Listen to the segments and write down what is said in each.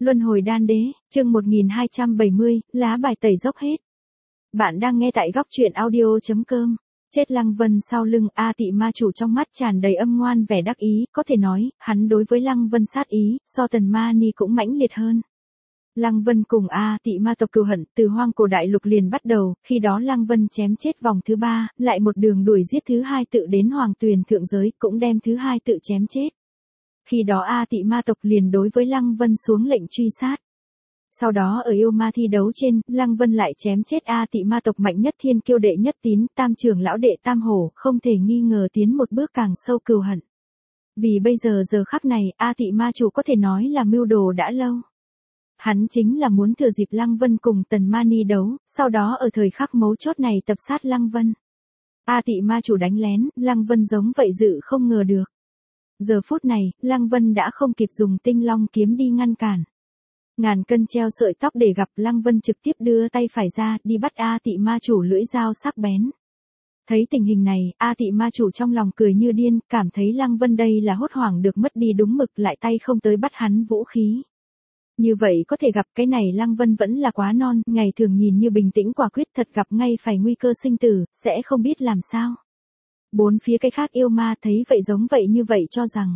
Luân hồi đan đế, chương 1270, lá bài tẩy dốc hết. Bạn đang nghe tại góc truyện audio.com. Chết Lăng Vân sau lưng A Tị Ma chủ trong mắt tràn đầy âm ngoan vẻ đắc ý, có thể nói, hắn đối với Lăng Vân sát ý, so Tần Ma Ni cũng mãnh liệt hơn. Lăng Vân cùng A Tị Ma tộc cừu hận từ hoang cổ đại lục liền bắt đầu, khi đó Lăng Vân chém chết vòng thứ 3, lại một đường đuổi giết thứ 2 tự đến Hoàng Tuyền thượng giới, cũng đem thứ 2 tự chém chết. Khi đó A Tị Ma tộc liền đối với Lăng Vân xuống lệnh truy sát. Sau đó ở yêu ma thi đấu trên, Lăng Vân lại chém chết A Tị Ma tộc mạnh nhất thiên kiêu đệ nhất tín, tam trưởng lão đệ tam hổ, không thể nghi ngờ tiến một bước càng sâu cừu hận. Vì bây giờ khắc này, A Tị Ma chủ có thể nói là mưu đồ đã lâu. Hắn chính là muốn thừa dịp Lăng Vân cùng Tần Ma Ni đấu, sau đó ở thời khắc mấu chốt này tập sát Lăng Vân. A Tị Ma chủ đánh lén, Lăng Vân giống vậy dự không ngờ được. Giờ phút này, Lăng Vân đã không kịp dùng Tinh Long kiếm đi ngăn cản. Ngàn cân treo sợi tóc để gặp, Lăng Vân trực tiếp đưa tay phải ra, đi bắt A Tị Ma chủ lưỡi dao sắc bén. Thấy tình hình này, A Tị Ma chủ trong lòng cười như điên, cảm thấy Lăng Vân đây là hốt hoảng được mất đi đúng mực, lại tay không tới bắt hắn vũ khí. Như vậy có thể gặp cái này Lăng Vân vẫn là quá non, ngày thường nhìn như bình tĩnh quả quyết, thật gặp ngay phải nguy cơ sinh tử, sẽ không biết làm sao. Bốn phía cái khác yêu ma thấy vậy giống vậy như vậy cho rằng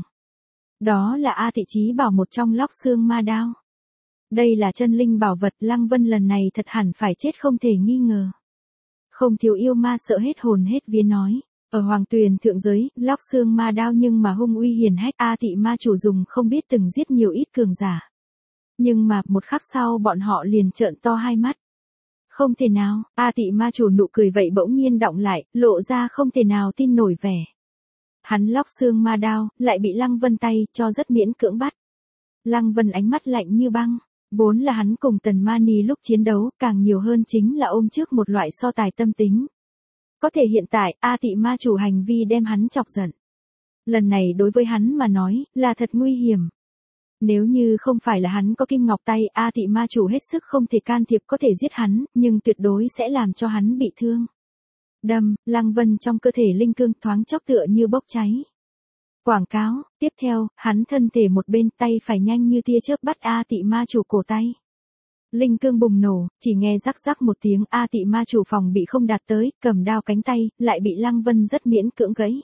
đó là A Tị Chí bảo một trong lóc xương ma đao. Đây là chân linh bảo vật, Lăng Vân lần này thật hẳn phải chết không thể nghi ngờ. Không thiếu yêu ma sợ hết hồn hết vía nói, ở Hoàng Tuyền thượng giới, lóc xương ma đao nhưng mà hung uy hiển hách, A Tị Ma chủ dùng không biết từng giết nhiều ít cường giả. Nhưng mà, một khắc sau bọn họ liền trợn to hai mắt. Không thể nào, A Tị Ma chủ nụ cười vậy bỗng nhiên đọng lại, lộ ra không thể nào tin nổi vẻ. Hắn lóc xương ma đao, lại bị Lăng Vân tay, cho rất miễn cưỡng bắt. Lăng Vân ánh mắt lạnh như băng, vốn là hắn cùng Tần Ma Ni lúc chiến đấu, càng nhiều hơn chính là ôm trước một loại so tài tâm tính. Có thể hiện tại, A Tị Ma chủ hành vi đem hắn chọc giận. Lần này đối với hắn mà nói, là thật nguy hiểm. Nếu như không phải là hắn có kim ngọc tay, A Tị Ma chủ hết sức không thể can thiệp, có thể giết hắn, nhưng tuyệt đối sẽ làm cho hắn bị thương. Đâm, Lăng Vân trong cơ thể linh cương thoáng chốc tựa như bốc cháy. Quảng cáo, tiếp theo, hắn thân thể một bên, tay phải nhanh như tia chớp bắt A Tị Ma chủ cổ tay. Linh cương bùng nổ, chỉ nghe rắc rắc một tiếng, A Tị Ma chủ phòng bị không đạt tới, cầm đao cánh tay, lại bị Lăng Vân rất miễn cưỡng gãy.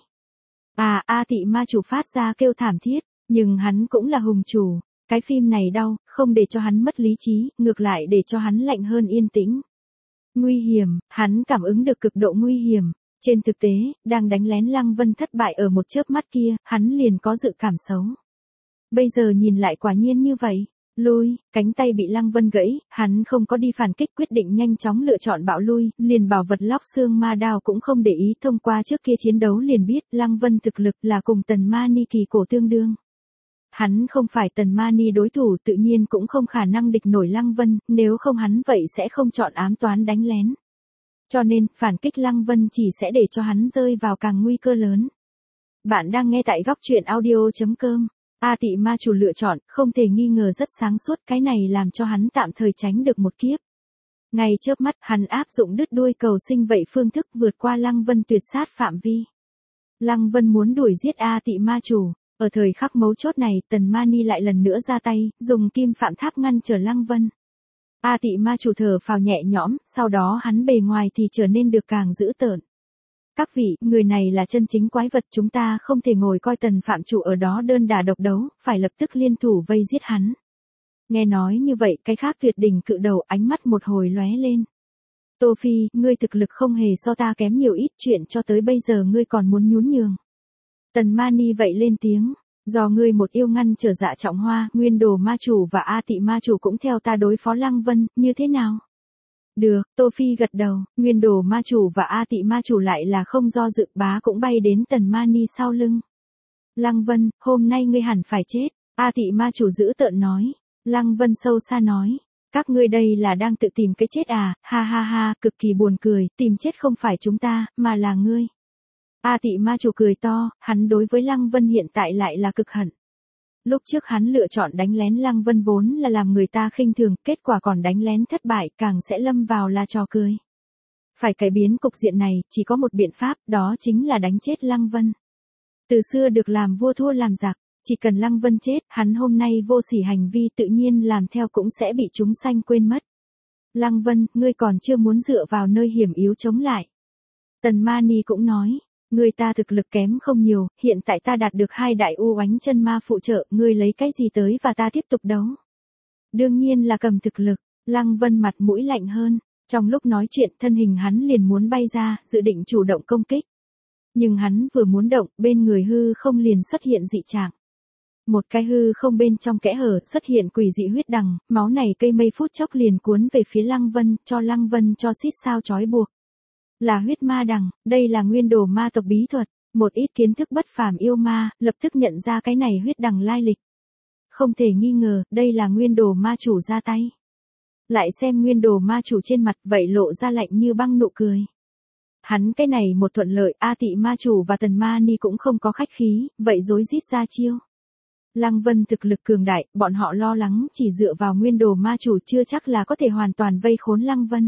A Tị Ma chủ phát ra kêu thảm thiết. Nhưng hắn cũng là hùng chủ, cái phim này đau, không để cho hắn mất lý trí, ngược lại để cho hắn lạnh hơn yên tĩnh. Nguy hiểm, hắn cảm ứng được cực độ nguy hiểm. Trên thực tế, đang đánh lén Lăng Vân thất bại ở một chớp mắt kia, hắn liền có dự cảm xấu. Bây giờ nhìn lại quả nhiên như vậy. Lui, cánh tay bị Lăng Vân gãy, hắn không có đi phản kích, quyết định nhanh chóng lựa chọn bạo lui, liền bảo vật lóc xương ma đao cũng không để ý, thông qua trước kia chiến đấu liền biết Lăng Vân thực lực là cùng Tần Ma Ni kỳ cổ tương đương. Hắn không phải Tần Ma Ni đối thủ, tự nhiên cũng không khả năng địch nổi Lăng Vân, nếu không hắn vậy sẽ không chọn ám toán đánh lén. Cho nên, phản kích Lăng Vân chỉ sẽ để cho hắn rơi vào càng nguy cơ lớn. Bạn đang nghe tại góc truyện audio.com. A Tị Ma chủ lựa chọn, không thể nghi ngờ rất sáng suốt, cái này làm cho hắn tạm thời tránh được một kiếp. Ngay chớp mắt, hắn áp dụng đứt đuôi cầu sinh vậy phương thức vượt qua Lăng Vân tuyệt sát phạm vi. Lăng Vân muốn đuổi giết A Tị Ma chủ. Ở thời khắc mấu chốt này, Tần Ma Ni lại lần nữa ra tay, dùng kim phạn tháp ngăn trở Lăng Vân. A Tị Ma chủ thở phào nhẹ nhõm, sau đó hắn bề ngoài thì trở nên được càng dữ tợn. Các vị, người này là chân chính quái vật, chúng ta không thể ngồi coi Tần phạm chủ ở đó đơn đả độc đấu, phải lập tức liên thủ vây giết hắn. Nghe nói như vậy, cái khác tuyệt đỉnh cự đầu ánh mắt một hồi lóe lên. Tô Phi, ngươi thực lực không hề so ta kém nhiều ít, chuyện cho tới bây giờ ngươi còn muốn nhún nhường. Tần Ma Ni vậy lên tiếng, do ngươi một yêu ngăn trở Dạ Trọng Hoa, Nguyên Đồ Ma chủ và A Tị Ma chủ cũng theo ta đối phó Lăng Vân, như thế nào? Được, Tô Phi gật đầu, Nguyên Đồ Ma chủ và A Tị Ma chủ lại là không do dự, bá cũng bay đến Tần Ma Ni sau lưng. Lăng Vân, hôm nay ngươi hẳn phải chết, A Tị Ma chủ dữ tợn nói. Lăng Vân sâu xa nói, các ngươi đây là đang tự tìm cái chết à, ha ha ha, cực kỳ buồn cười, tìm chết không phải chúng ta, mà là ngươi. A Tị Ma chủ cười to, hắn đối với Lăng Vân hiện tại lại là cực hận. Lúc trước hắn lựa chọn đánh lén Lăng Vân vốn là làm người ta khinh thường, kết quả còn đánh lén thất bại, càng sẽ lâm vào là trò cười. Phải cải biến cục diện này, chỉ có một biện pháp, đó chính là đánh chết Lăng Vân. Từ xưa được làm vua thua làm giặc, Chỉ cần Lăng Vân chết, hắn hôm nay vô sỉ hành vi tự nhiên làm theo cũng sẽ bị chúng sanh quên mất. Lăng Vân, ngươi còn chưa muốn dựa vào nơi hiểm yếu chống lại. Tần Mani cũng nói, ngươi ta thực lực kém không nhiều, hiện tại ta đạt được 2 đại u oánh chân ma phụ trợ, ngươi lấy cái gì tới và ta tiếp tục đấu. Đương nhiên là cầm thực lực, Lăng Vân mặt mũi lạnh hơn, trong lúc nói chuyện thân hình hắn liền muốn bay ra, dự định chủ động công kích. Nhưng hắn vừa muốn động, bên người hư không liền xuất hiện dị trạng. Một cái hư không bên trong kẽ hở xuất hiện quỷ dị huyết đằng, máu này cây mây phút chốc liền cuốn về phía Lăng Vân, cho Lăng Vân cho xít sao trói buộc. Là huyết ma đằng, đây là nguyên đồ ma tộc bí thuật, một ít kiến thức bất phàm yêu ma, lập tức nhận ra cái này huyết đằng lai lịch. Không thể nghi ngờ, đây là nguyên đồ ma chủ ra tay. Lại xem nguyên đồ ma chủ trên mặt vậy lộ ra lạnh như băng nụ cười. Hắn cái này một thuận lợi, A Tị ma chủ và Tần Mani cũng không có khách khí, vậy rối rít ra chiêu. Lăng Vân thực lực cường đại, bọn họ lo lắng chỉ dựa vào nguyên đồ ma chủ chưa chắc là có thể hoàn toàn vây khốn Lăng Vân.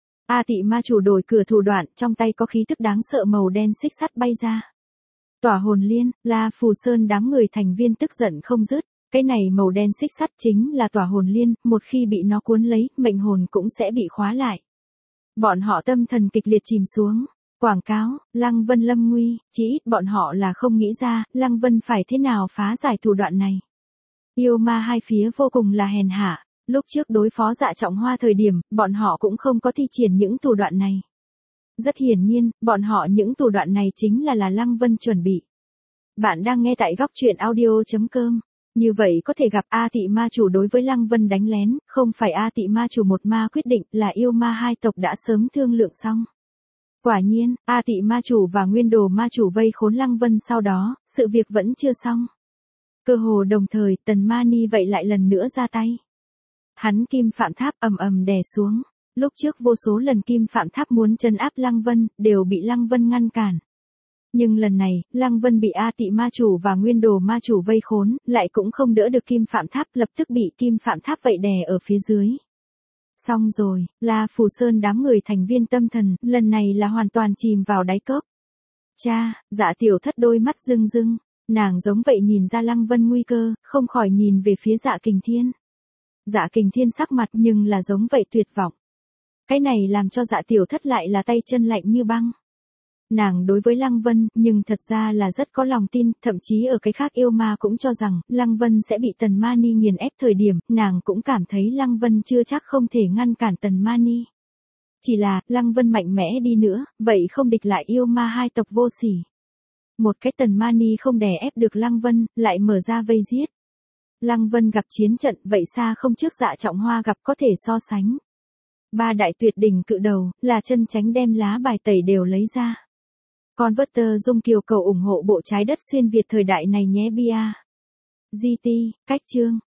A Tị ma chủ đổi cửa thủ đoạn, trong tay có khí tức đáng sợ màu đen xích sắt bay ra. Tỏa hồn liên, La Phù Sơn đám người thành viên tức giận không dứt, cái này màu đen xích sắt chính là tỏa hồn liên, một khi bị nó cuốn lấy, mệnh hồn cũng sẽ bị khóa lại. Bọn họ tâm thần kịch liệt chìm xuống. Quảng cáo, Lăng Vân lâm nguy, chỉ ít bọn họ là không nghĩ ra, Lăng Vân phải thế nào phá giải thủ đoạn này. Yêu ma hai phía vô cùng là hèn hạ, lúc trước đối phó Dạ Trọng Hoa thời điểm, bọn họ cũng không có thi triển những thủ đoạn này. Rất hiển nhiên, bọn họ những thủ đoạn này chính là Lăng Vân chuẩn bị. Bạn đang nghe tại góc truyện audio.com. Như vậy có thể gặp A Tị ma chủ đối với Lăng Vân đánh lén, không phải A Tị ma chủ một ma quyết định, là yêu ma hai tộc đã sớm thương lượng xong. Quả nhiên, A Tị ma chủ và nguyên đồ ma chủ vây khốn Lăng Vân sau đó, sự việc vẫn chưa xong. Cơ hồ đồng thời, Tần Mani vậy lại lần nữa ra tay. Hắn kim phạm tháp ầm ầm đè xuống, lúc trước vô số lần kim phạm tháp muốn trấn áp Lăng Vân, đều bị Lăng Vân ngăn cản. Nhưng lần này, Lăng Vân bị A Tị ma chủ và nguyên đồ ma chủ vây khốn, lại cũng không đỡ được kim phạm tháp, lập tức bị kim phạm tháp vậy đè ở phía dưới. Xong rồi, La Phù Sơn đám người thành viên tâm thần, lần này là hoàn toàn chìm vào đáy cốc. Cha, Dạ Tiểu Thất đôi mắt rưng rưng, nàng giống vậy nhìn ra Lăng Vân nguy cơ, không khỏi nhìn về phía Dạ Kình Thiên. Dạ Kình Thiên sắc mặt nhưng là giống vậy tuyệt vọng. Cái này làm cho Dạ Tiểu Thất lại là tay chân lạnh như băng. Nàng đối với Lăng Vân, nhưng thật ra là rất có lòng tin, thậm chí ở cái khác yêu ma cũng cho rằng, Lăng Vân sẽ bị Tần Mani nghiền ép thời điểm, nàng cũng cảm thấy Lăng Vân chưa chắc không thể ngăn cản Tần Mani. Chỉ là, Lăng Vân mạnh mẽ đi nữa, vậy không địch lại yêu ma hai tộc vô sỉ. Một cái Tần Mani không đè ép được Lăng Vân, lại mở ra vây giết. Lăng Vân gặp chiến trận, vậy xa không trước Dạ Trọng Hoa gặp có thể so sánh. Ba đại tuyệt đỉnh cự đầu, là chân chánh đem lá bài tẩy đều lấy ra. Converter Dung Kiều cầu ủng hộ bộ trái đất xuyên Việt thời đại này nhé bia. GT, cách chương.